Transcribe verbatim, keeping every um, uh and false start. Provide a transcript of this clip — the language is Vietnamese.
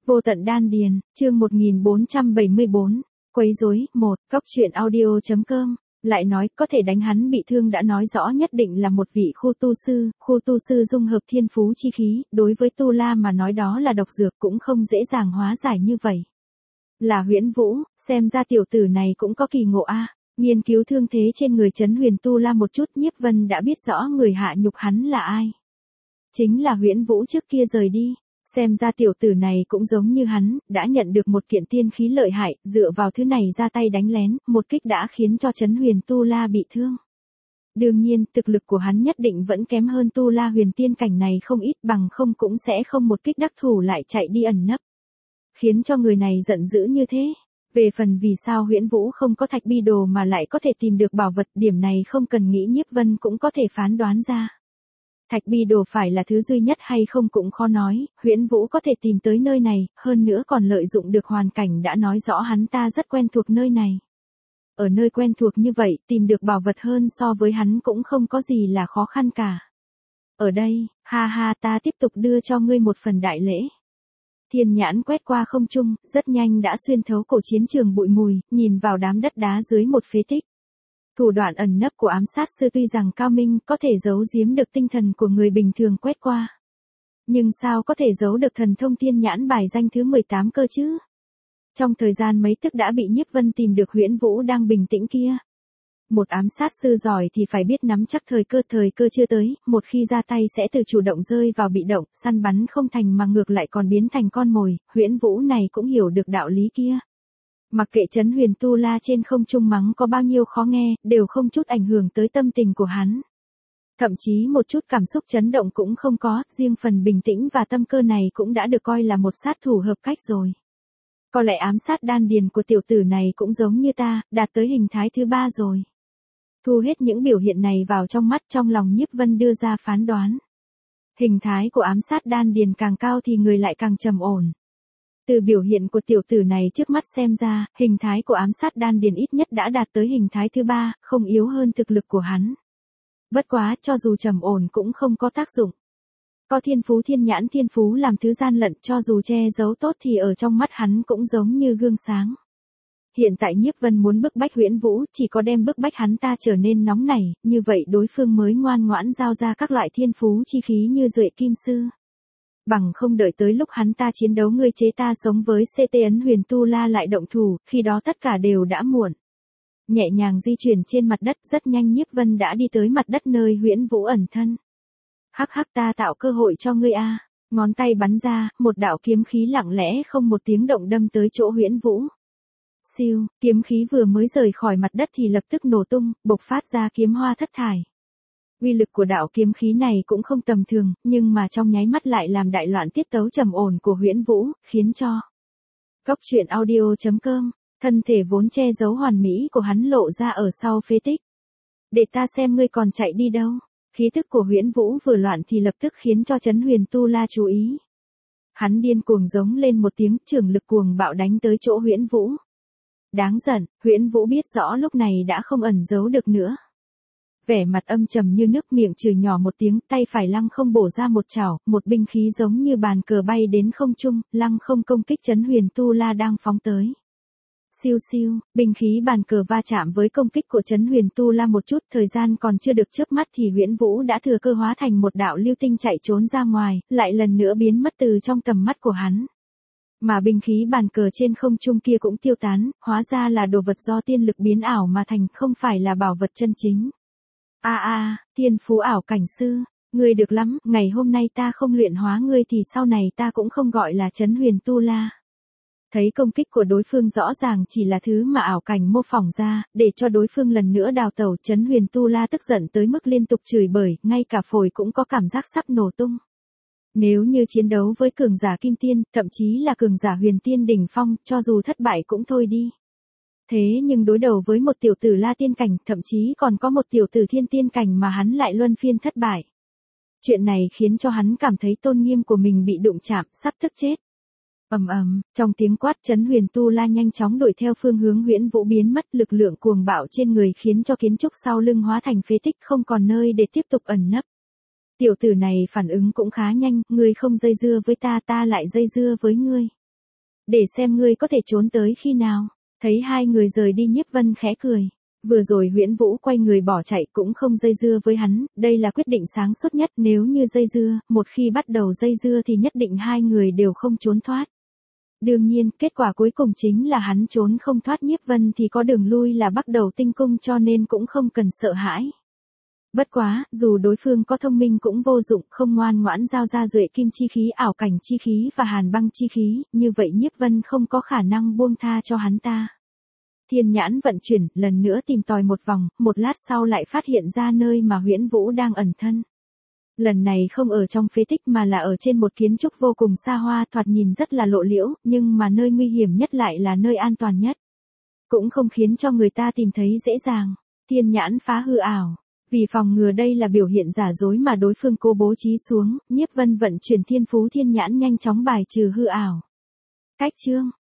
Vô tận đan điền, chương một nghìn bốn trăm bảy mươi bốn, quấy rối, một, góc truyện audio.com, lại nói có thể đánh hắn bị thương đã nói rõ nhất định là một vị khu tu sư, khu tu sư dung hợp thiên phú chi khí, đối với Tu La mà nói đó là độc dược cũng không dễ dàng hóa giải như vậy. Là Huyễn Vũ, xem ra tiểu tử này cũng có kỳ ngộ a. Nghiên cứu thương thế trên người Trấn Huyền Tu La một chút, Nhiếp Vân đã biết rõ người hạ nhục hắn là ai. Chính là Huyễn Vũ trước kia rời đi. Xem ra tiểu tử này cũng giống như hắn, đã nhận được một kiện tiên khí lợi hại, dựa vào thứ này ra tay đánh lén, một kích đã khiến cho Trấn Huyền Tu La bị thương. Đương nhiên, thực lực của hắn nhất định vẫn kém hơn Tu La huyền tiên cảnh này không ít, bằng không cũng sẽ không một kích đắc thủ lại chạy đi ẩn nấp. Khiến cho người này giận dữ như thế. Về phần vì sao Huyễn Vũ không có thạch bi đồ mà lại có thể tìm được bảo vật, điểm này không cần nghĩ Nhiếp Vân cũng có thể phán đoán ra. Thạch bi đồ phải là thứ duy nhất hay không cũng khó nói, Huyễn Vũ có thể tìm tới nơi này, hơn nữa còn lợi dụng được hoàn cảnh đã nói rõ hắn ta rất quen thuộc nơi này. Ở nơi quen thuộc như vậy, tìm được bảo vật hơn so với hắn cũng không có gì là khó khăn cả. Ở đây, ha ha, ta tiếp tục đưa cho ngươi một phần đại lễ. Thiên nhãn quét qua không trung, rất nhanh đã xuyên thấu cổ chiến trường bụi mùi, nhìn vào đám đất đá dưới một phế tích. Thủ đoạn ẩn nấp của ám sát sư tuy rằng cao minh, có thể giấu giếm được tinh thần của người bình thường quét qua. Nhưng sao có thể giấu được thần thông thiên nhãn bài danh thứ mười tám cơ chứ? Trong thời gian mấy tức đã bị Nhiếp Vân tìm được Huyễn Vũ đang bình tĩnh kia. Một ám sát sư giỏi thì phải biết nắm chắc thời cơ, thời cơ chưa tới, một khi ra tay sẽ từ chủ động rơi vào bị động, săn bắn không thành mà ngược lại còn biến thành con mồi, Huyễn Vũ này cũng hiểu được đạo lý kia. Mặc kệ Trấn Huyền Tu La trên không trung mắng có bao nhiêu khó nghe, đều không chút ảnh hưởng tới tâm tình của hắn. Thậm chí một chút cảm xúc chấn động cũng không có, riêng phần bình tĩnh và tâm cơ này cũng đã được coi là một sát thủ hợp cách rồi. Có lẽ ám sát đan điền của tiểu tử này cũng giống như ta, đạt tới hình thái thứ ba rồi. Thu hết những biểu hiện này vào trong mắt, trong lòng Nhiếp Vân đưa ra phán đoán. Hình thái của ám sát đan điền càng cao thì người lại càng trầm ổn. Từ biểu hiện của tiểu tử này trước mắt xem ra, hình thái của ám sát đan điền ít nhất đã đạt tới hình thái thứ ba, không yếu hơn thực lực của hắn. Bất quá, cho dù trầm ổn cũng không có tác dụng. Có thiên phú thiên nhãn thiên phú làm thứ gian lận, cho dù che giấu tốt thì ở trong mắt hắn cũng giống như gương sáng. Hiện tại Nhiếp Vân muốn bức bách Huyễn Vũ, chỉ có đem bức bách hắn ta trở nên nóng nảy, như vậy đối phương mới ngoan ngoãn giao ra các loại thiên phú chi khí như Duệ Kim Sư. Bằng không đợi tới lúc hắn ta chiến đấu ngươi chế ta sống với xê tê Ấn Huyền Tu La lại động thủ, khi đó tất cả đều đã muộn. Nhẹ nhàng di chuyển trên mặt đất, rất nhanh Nhiếp Vân đã đi tới mặt đất nơi Huyễn Vũ ẩn thân. Hắc hắc, ta tạo cơ hội cho ngươi a. Ngón tay bắn ra, một đạo kiếm khí lặng lẽ không một tiếng động đâm tới chỗ Huyễn Vũ. Siêu, kiếm khí vừa mới rời khỏi mặt đất thì lập tức nổ tung, bộc phát ra kiếm hoa thất thải. Uy lực của đạo kiếm khí này cũng không tầm thường, nhưng mà trong nháy mắt lại làm đại loạn tiết tấu trầm ổn của Huyễn Vũ, khiến cho góc truyện audio.com, thân thể vốn che giấu hoàn mỹ của hắn lộ ra ở sau phế tích. Để ta xem ngươi còn chạy đi đâu. Khí thức của Huyễn Vũ vừa loạn thì lập tức khiến cho Trấn Huyền Tu La chú ý. Hắn điên cuồng giống lên một tiếng, trường lực cuồng bạo đánh tới chỗ Huyễn Vũ. Đáng giận, Huyễn Vũ biết rõ lúc này đã không ẩn giấu được nữa. Vẻ mặt âm trầm như nước, miệng chửi nhỏ một tiếng, tay phải lăng không bổ ra một chảo, một binh khí giống như bàn cờ bay đến không trung, lăng không công kích Trấn Huyền Tu La đang phóng tới. Siêu siêu, binh khí bàn cờ va chạm với công kích của Trấn Huyền Tu La một chút, thời gian còn chưa được chớp mắt thì Huyễn Vũ đã thừa cơ hóa thành một đạo lưu tinh chạy trốn ra ngoài, lại lần nữa biến mất từ trong tầm mắt của hắn. Mà binh khí bàn cờ trên không trung kia cũng tiêu tán, hóa ra là đồ vật do tiên lực biến ảo mà thành, không phải là bảo vật chân chính. A a, thiên phú ảo cảnh sư, ngươi được lắm, ngày hôm nay ta không luyện hóa ngươi thì sau này ta cũng không gọi là Trấn Huyền Tu La. Thấy công kích của đối phương rõ ràng chỉ là thứ mà ảo cảnh mô phỏng ra, để cho đối phương lần nữa đào tẩu, Trấn Huyền Tu La tức giận tới mức liên tục chửi bới, ngay cả phổi cũng có cảm giác sắp nổ tung. Nếu như chiến đấu với cường giả kim tiên, thậm chí là cường giả huyền tiên đỉnh phong, cho dù thất bại cũng thôi đi. Thế nhưng đối đầu với một tiểu tử La tiên cảnh, thậm chí còn có một tiểu tử thiên tiên cảnh mà hắn lại luân phiên thất bại. Chuyện này khiến cho hắn cảm thấy tôn nghiêm của mình bị đụng chạm, sắp thức chết. Ầm ầm, trong tiếng quát Trấn Huyền Tu La nhanh chóng đuổi theo phương hướng Huyễn Vũ biến mất, lực lượng cuồng bạo trên người khiến cho kiến trúc sau lưng hóa thành phế tích, không còn nơi để tiếp tục ẩn nấp. Tiểu tử này phản ứng cũng khá nhanh, ngươi không dây dưa với ta, ta lại dây dưa với ngươi. Để xem ngươi có thể trốn tới khi nào. Thấy hai người rời đi Nhiếp Vân khẽ cười. Vừa rồi Huyễn Vũ quay người bỏ chạy cũng không dây dưa với hắn, đây là quyết định sáng suốt nhất, nếu như dây dưa, một khi bắt đầu dây dưa thì nhất định hai người đều không trốn thoát. Đương nhiên, kết quả cuối cùng chính là hắn trốn không thoát, Nhiếp Vân thì có đường lui là Bắc Đầu Tinh Cung, cho nên cũng không cần sợ hãi. Bất quá, dù đối phương có thông minh cũng vô dụng, không ngoan ngoãn giao ra Duệ Kim chi khí, ảo cảnh chi khí và Hàn Băng chi khí, như vậy Nhiếp Vân không có khả năng buông tha cho hắn ta. Thiên nhãn vận chuyển, lần nữa tìm tòi một vòng, một lát sau lại phát hiện ra nơi mà Huyễn Vũ đang ẩn thân. Lần này không ở trong phế tích mà là ở trên một kiến trúc vô cùng xa hoa, thoạt nhìn rất là lộ liễu, nhưng mà nơi nguy hiểm nhất lại là nơi an toàn nhất. Cũng không khiến cho người ta tìm thấy dễ dàng. Thiên nhãn phá hư ảo. Vì phòng ngừa đây là biểu hiện giả dối mà đối phương cố bố trí xuống, Nhiếp Vân vận chuyển thiên phú thiên nhãn nhanh chóng bài trừ hư ảo. Cách chương